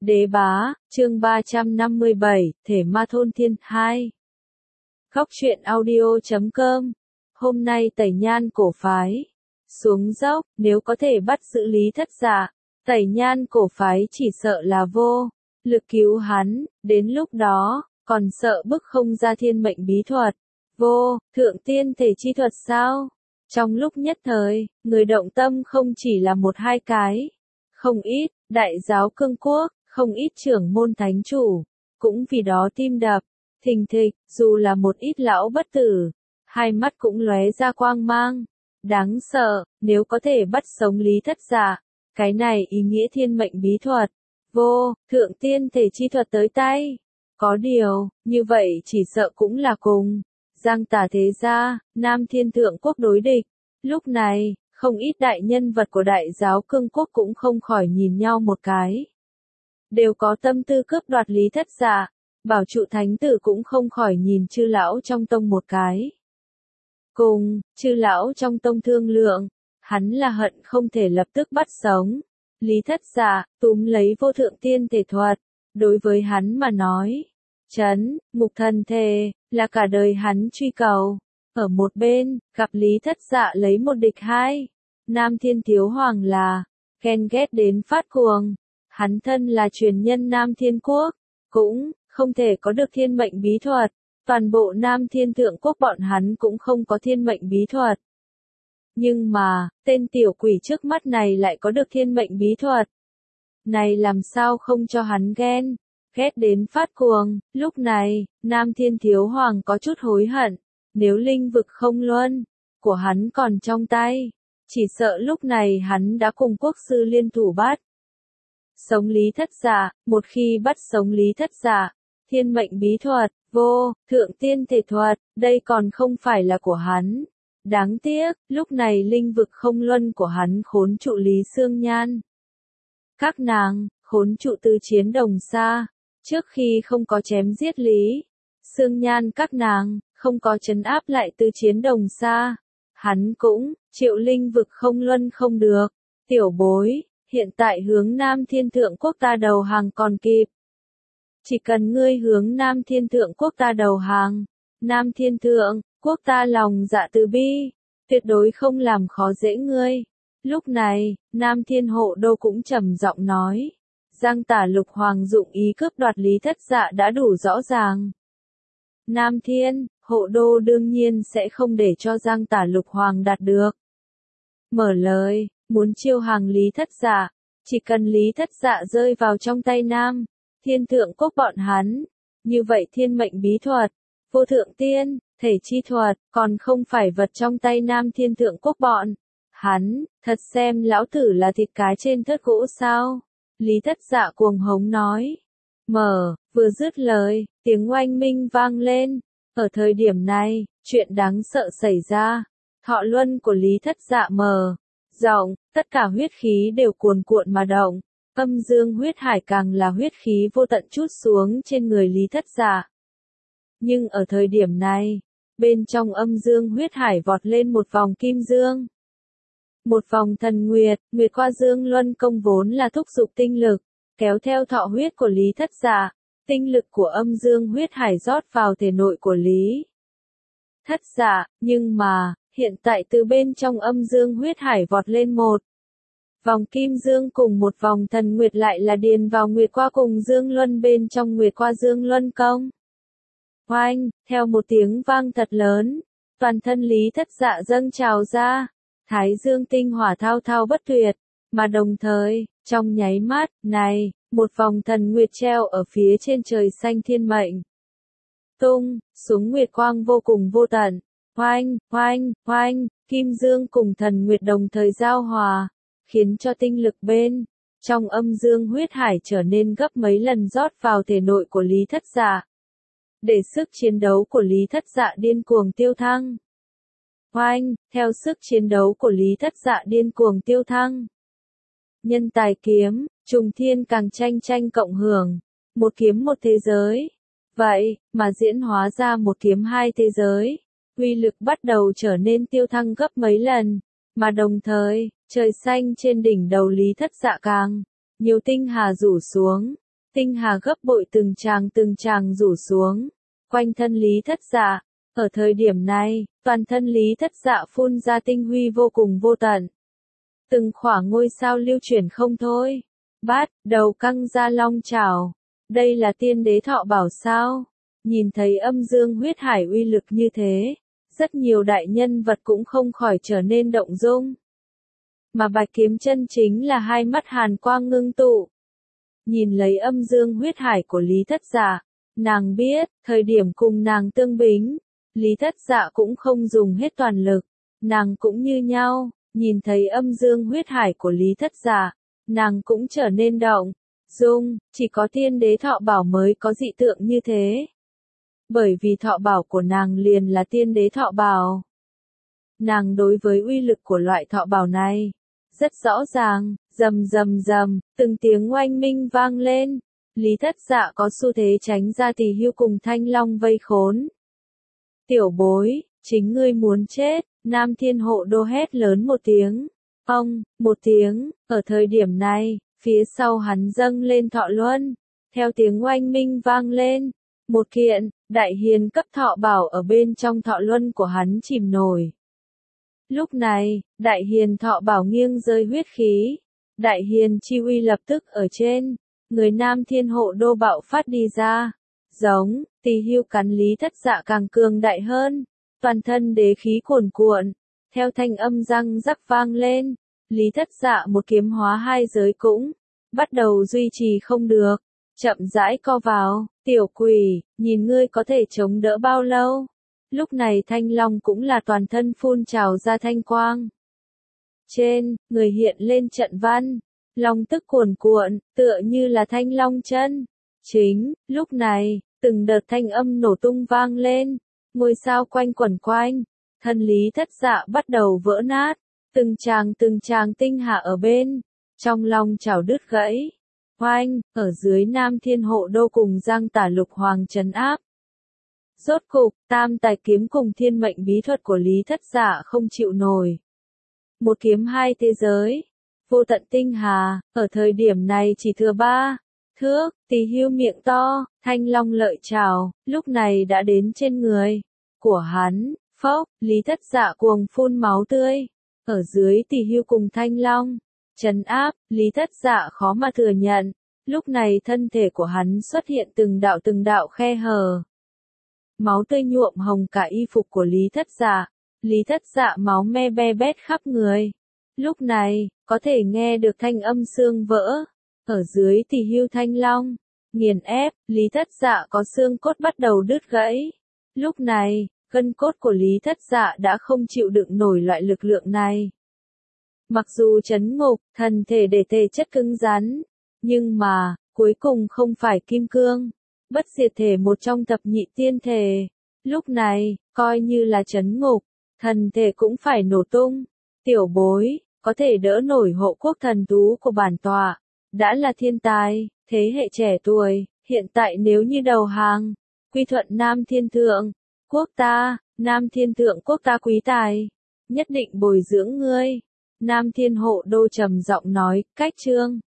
Đế bá, chương 357, Thể Ma Thôn Thiên 2. Góc truyện audio.com. Hôm nay Tẩy Nhan cổ phái xuống dốc, nếu có thể bắt giữ Lý Thất Dạ, Tẩy Nhan cổ phái chỉ sợ là vô lực cứu hắn, đến lúc đó, còn sợ bức không ra thiên mệnh bí thuật, vô thượng tiên thể chi thuật sao? Trong lúc nhất thời, người động tâm không chỉ là một hai cái, không ít, đại giáo cương quốc, không ít trưởng môn thánh chủ, cũng vì đó tim đập, thình thịch, dù là một ít lão bất tử, hai mắt cũng lóe ra quang mang. Đáng sợ, nếu có thể bắt sống Lý Thất Dạ, cái này ý nghĩa thiên mệnh bí thuật, vô thượng tiên thể chi thuật tới tay. Có điều, như vậy chỉ sợ cũng là cùng Giang Tả thế gia, Nam Thiên Thượng Quốc đối địch. Lúc này, không ít đại nhân vật của đại giáo cương quốc cũng không khỏi nhìn nhau một cái. Đều có tâm tư cướp đoạt Lý Thất Dạ, Bảo Trụ Thánh Tử cũng không khỏi nhìn chư lão trong tông một cái. Cùng, chư lão trong tông thương lượng, hắn là hận không thể lập tức bắt sống Lý Thất Dạ, túm lấy vô thượng tiên thể thuật. Đối với hắn mà nói, chấn, mục thần thể, là cả đời hắn truy cầu. Ở một bên, gặp Lý Thất Dạ lấy một địch hai, Nam Thiên Thiếu Hoàng là ghen ghét đến phát cuồng. Hắn thân là truyền nhân Nam Thiên Quốc, cũng không thể có được thiên mệnh bí thuật. Toàn bộ Nam Thiên Thượng Quốc bọn hắn cũng không có thiên mệnh bí thuật. Nhưng mà, tên tiểu quỷ trước mắt này lại có được thiên mệnh bí thuật. Này làm sao không cho hắn ghen, ghét đến phát cuồng. Lúc này, Nam Thiên Thiếu Hoàng có chút hối hận. Nếu linh vực không luân của hắn còn trong tay, chỉ sợ lúc này hắn đã cùng quốc sư liên thủ bắt sống Lý Thất Dạ. Một khi bắt sống Lý Thất Dạ, thiên mệnh bí thuật, vô thượng tiên thể thuật, đây còn không phải là của hắn. Đáng tiếc, lúc này linh vực không luân của hắn khốn trụ Lý Sương Nhan. Các nàng, khốn trụ Tư Chiến Đồng Sa, trước khi không có chém giết Lý Sương Nhan các nàng, không có trấn áp lại Tư Chiến Đồng Sa. Hắn cũng, triệu linh vực không luân không được. Tiểu bối, hiện tại hướng Nam Thiên Thượng Quốc ta đầu hàng còn kịp. Chỉ cần ngươi hướng Nam Thiên Thượng Quốc ta đầu hàng, Nam Thiên Thượng Quốc ta lòng dạ từ bi, tuyệt đối không làm khó dễ ngươi. Lúc này, Nam Thiên Hộ Đô cũng trầm giọng nói, Giang Tả Lục Hoàng dụng ý cướp đoạt Lý Thất Dạ đã đủ rõ ràng. Nam Thiên Hộ Đô đương nhiên sẽ không để cho Giang Tả Lục Hoàng đạt được. Mở lời, muốn chiêu hàng Lý Thất Dạ, chỉ cần Lý Thất Dạ rơi vào trong tay Nam Thiên Thượng Quốc bọn hắn, như vậy thiên mệnh bí thuật, vô thượng tiên thể chi thuật, còn không phải vật trong tay Nam Thiên Thượng Quốc bọn hắn. Thật xem lão tử là thịt cái trên thớt gỗ sao? Lý Thất Dạ cuồng hống nói. Vừa dứt lời, tiếng oanh minh vang lên. Ở thời điểm này, chuyện đáng sợ xảy ra. Thọ luân của Lý Thất Dạ rộng, tất cả huyết khí đều cuồn cuộn mà động. Âm dương huyết hải càng là huyết khí vô tận trút xuống trên người Lý Thất Dạ. Nhưng ở thời điểm này, bên trong âm dương huyết hải vọt lên một vòng kim dương. Một vòng thần nguyệt, nguyệt qua dương luân công vốn là thúc dục tinh lực, kéo theo thọ huyết của Lý Thất Dạ. Tinh lực của âm dương huyết hải rót vào thể nội của Lý Thất Dạ, nhưng mà, hiện tại từ bên trong âm dương huyết hải vọt lên một vòng kim dương cùng một vòng thần nguyệt lại là điền vào nguyệt qua cùng dương luân bên trong nguyệt qua dương luân công. Oanh, theo một tiếng vang thật lớn, toàn thân Lý Thất Dạ dâng trào ra, thái dương tinh hỏa thao thao bất tuyệt, mà đồng thời, trong nháy mắt này, một vòng thần nguyệt treo ở phía trên trời xanh thiên mệnh. Tung xuống nguyệt quang vô cùng vô tận. Oanh, oanh, oanh, kim dương cùng thần nguyệt đồng thời giao hòa, khiến cho tinh lực bên trong âm dương huyết hải trở nên gấp mấy lần rót vào thể nội của Lý Thất Dạ. Để sức chiến đấu của Lý Thất Dạ điên cuồng tiêu thăng. Oanh, theo sức chiến đấu của Lý Thất Dạ điên cuồng tiêu thăng. Nhân tài kiếm, trùng thiên càng tranh cộng hưởng, một kiếm một thế giới. Vậy, mà diễn hóa ra một kiếm hai thế giới. Uy lực bắt đầu trở nên tiêu thăng gấp mấy lần, mà đồng thời, trời xanh trên đỉnh đầu Lý Thất Dạ càng nhiều tinh hà rủ xuống, Tinh hà gấp bội từng tràng rủ xuống, quanh thân Lý Thất Dạ. Ở thời điểm này, toàn thân Lý Thất Dạ phun ra tinh huy vô cùng vô tận. Từng khỏa ngôi sao lưu chuyển không thôi. Bát, đầu căng ra long chảo. Đây là tiên đế thọ bảo sao? Nhìn thấy âm dương huyết hải uy lực như thế, rất nhiều đại nhân vật cũng không khỏi trở nên động dung. Mà Bạch Kiếm Chân chính là hai mắt hàn quang ngưng tụ. Nhìn lấy âm dương huyết hải của Lý Thất Dạ, nàng biết, thời điểm cùng nàng tương bính, Lý Thất Dạ cũng không dùng hết toàn lực, nàng cũng như nhau, nhìn thấy âm dương huyết hải của Lý Thất Dạ, nàng cũng trở nên động dung, chỉ có tiên đế thọ bảo mới có dị tượng như thế. Bởi vì thọ bảo của nàng liền là tiên đế thọ bảo. Nàng đối với uy lực của loại thọ bảo này, rất rõ ràng, rầm rầm rầm, từng tiếng oanh minh vang lên. Lý Thất Dạ có xu thế tránh ra Tỳ Hưu cùng Thanh Long vây khốn. Tiểu bối, chính ngươi muốn chết, Nam Thiên Hộ Đô hét lớn một tiếng. Ông, một tiếng, ở thời điểm này, phía sau hắn dâng lên thọ luân. Theo tiếng oanh minh vang lên, một kiện, đại hiền cấp thọ bảo ở bên trong thọ luân của hắn chìm nổi. Lúc này, đại hiền thọ bảo nghiêng rơi huyết khí. Đại hiền chi uy lập tức ở trên, người Nam Thiên Hộ Đô bạo phát đi ra. Giống, Tỳ Hưu cắn Lý Thất Dạ càng cường đại hơn. Toàn thân đế khí cuồn cuộn, theo thanh âm răng rắc vang lên. Lý Thất Dạ một kiếm hóa hai giới cũng bắt đầu duy trì không được, chậm rãi co vào. Tiểu quỷ, nhìn ngươi có thể chống đỡ bao lâu? Lúc này Thanh Long cũng là toàn thân phun trào ra thanh quang. Trên, người hiện lên trận văn, long tức cuồn cuộn, tựa như là thanh long chân. Chính, lúc này, từng đợt thanh âm nổ tung vang lên, ngôi sao quanh quẩn quanh, thân Lý Thất Dạ bắt đầu vỡ nát, từng tràng tinh hạ ở bên, trong long chảo đứt gãy. Oanh, ở dưới Nam Thiên Hộ Đô cùng Giang Tả Lục Hoàng trấn áp. Rốt cục, tam tài kiếm cùng thiên mệnh bí thuật của Lý Thất Dạ không chịu nổi. Một kiếm hai thế giới, vô tận tinh hà, ở thời điểm này chỉ thừa 3 thước. Tỳ Hưu miệng to, thanh long lợi trảo, lúc này đã đến trên người của hắn. Phốc, Lý Thất Dạ cuồng phun máu tươi. Ở dưới Tỳ Hưu cùng thanh long trấn áp, Lý Thất Dạ khó mà thừa nhận. Lúc này thân thể của hắn xuất hiện từng đạo khe hở. Máu tươi nhuộm hồng cả y phục của Lý Thất Dạ. Lý Thất Dạ máu me be bét khắp người. Lúc này, có thể nghe được thanh âm xương vỡ. Ở dưới Tỳ Hưu thanh long nghiền ép, Lý Thất Dạ có xương cốt bắt đầu đứt gãy. Lúc này, gân cốt của Lý Thất Dạ đã không chịu đựng nổi loại lực lượng này. Mặc dù trấn ngục, thần thể để thể chất cứng rắn, nhưng mà, cuối cùng không phải kim cương, bất diệt thể một trong thập nhị tiên thể. Lúc này, coi như là trấn ngục, thần thể cũng phải nổ tung. Tiểu bối, có thể đỡ nổi hộ quốc thần thú của bản tọa, đã là thiên tài, thế hệ trẻ tuổi, hiện tại nếu như đầu hàng, quy thuận Nam Thiên Thượng Quốc ta, Nam Thiên Thượng Quốc ta quý tài, nhất định bồi dưỡng ngươi. Nam Thiên Hộ Đô trầm giọng nói, cách chương.